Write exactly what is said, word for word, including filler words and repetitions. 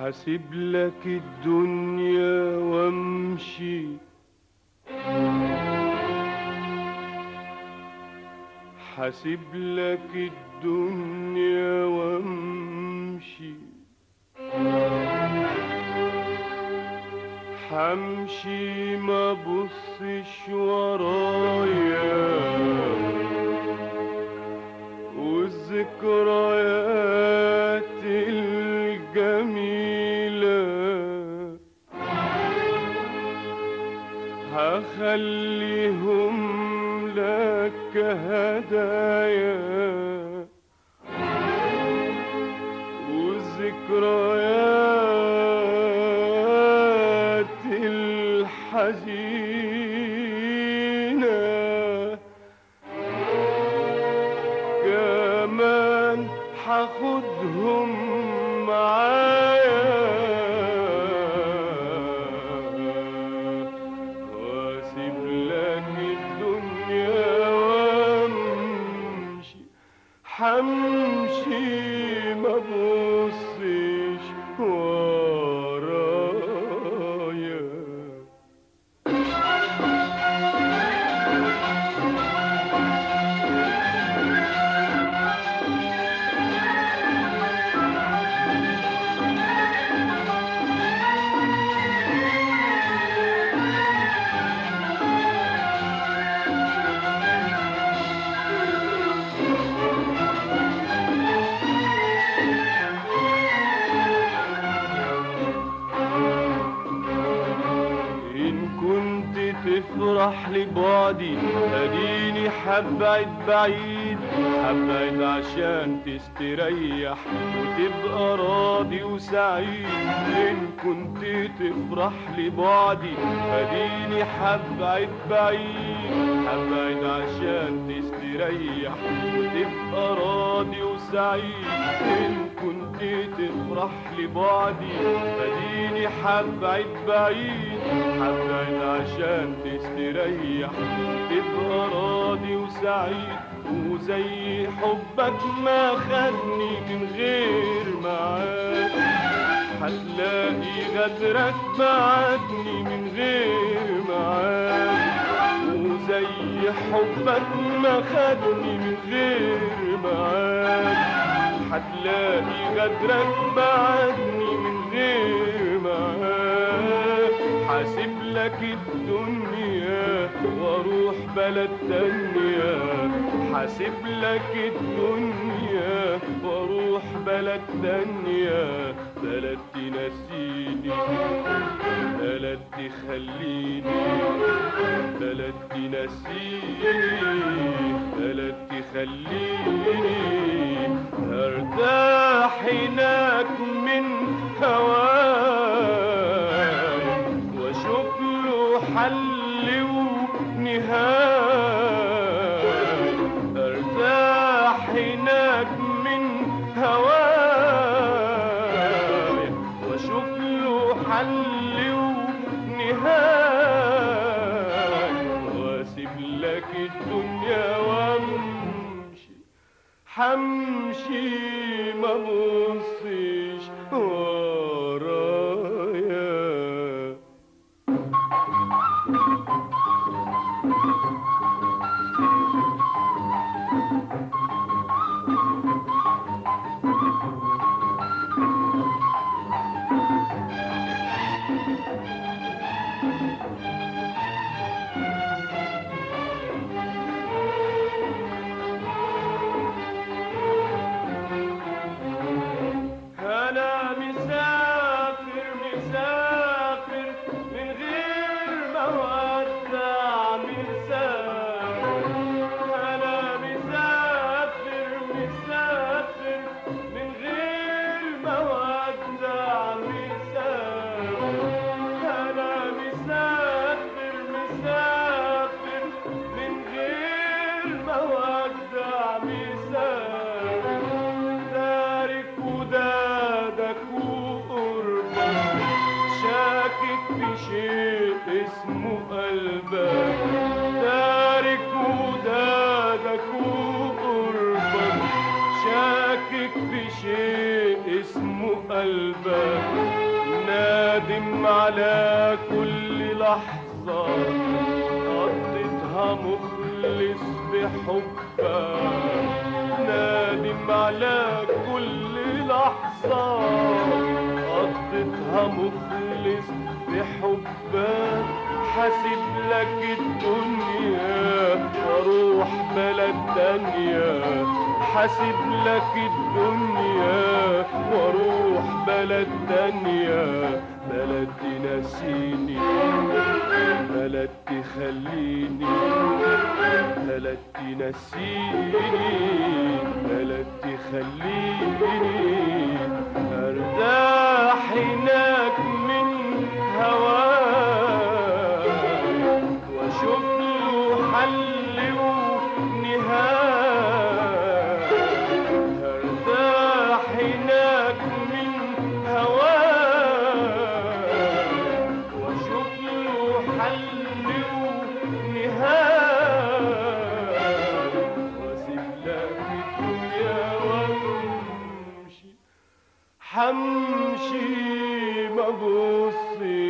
حاسب لك الدنيا وامشي، حاسب لك الدنيا وامشي، حمشي ما بصش ورايا، والذكريات الجميلة هخليهم لك هدايا، والذكريات الحزينة كمان حاخدهم معايا، واسيب لك الدنيا وامشي، حمشي ما بصش ورايا. تفرح لبعدي اديني حبعد بعيد، حبعد عشان تستريح وتبقى راضي وسعيد. ان كنت تفرح لبعدي اديني حبعد بعيد، حبعد عشان تستريح وتبقى راضي وسعيد. ان كنت تفرح لبعدي اديني حبعد بعيد، حبعد عشان تستريح وتبقى راضي وسعيد. وزي حبك ما خدني من غير معاد، هتلاقي غدرك بعدني من غير معاد. وزي حبك ما خدني من غير معاد، هتلاقي غدرك بعدني من غير معاد. حاسب لك الدنيا واروح بلد تانية، حاسب لك الدنيا واروح بلد تانية. بلد تنسيني، بلد تخليني، بلد تنسيني، بلد تخليني ارتاح هناك من هواك واشوف له حل ونهاية. ارتاح هناك من هواك واشوف له حل ونهاية. واسيب لك الدنيا وامشي، حمشي ما بصش ورايا. اسمه قلبك تارك ودادك وقربك، شاكك في شيء اسمه قلبك نادم على كل لحظة قضيتها مخلص بحبك، نادم على كل لحظة قضيتها مخلص بحبك، حاسب لك الدنيا واروح بلد تانية، حاسب لك الدنيا واروح بلد تانية، بلد تنسيني بلد تخليني، بلد تنسيني بلد تخليني، ارتاح هناك من هواك واشوف له حل ونهاية، ارتاح هناك من هواك واشوف له حل ونهاية، واسيب لك الدنيا وامشي، حمشي ما بص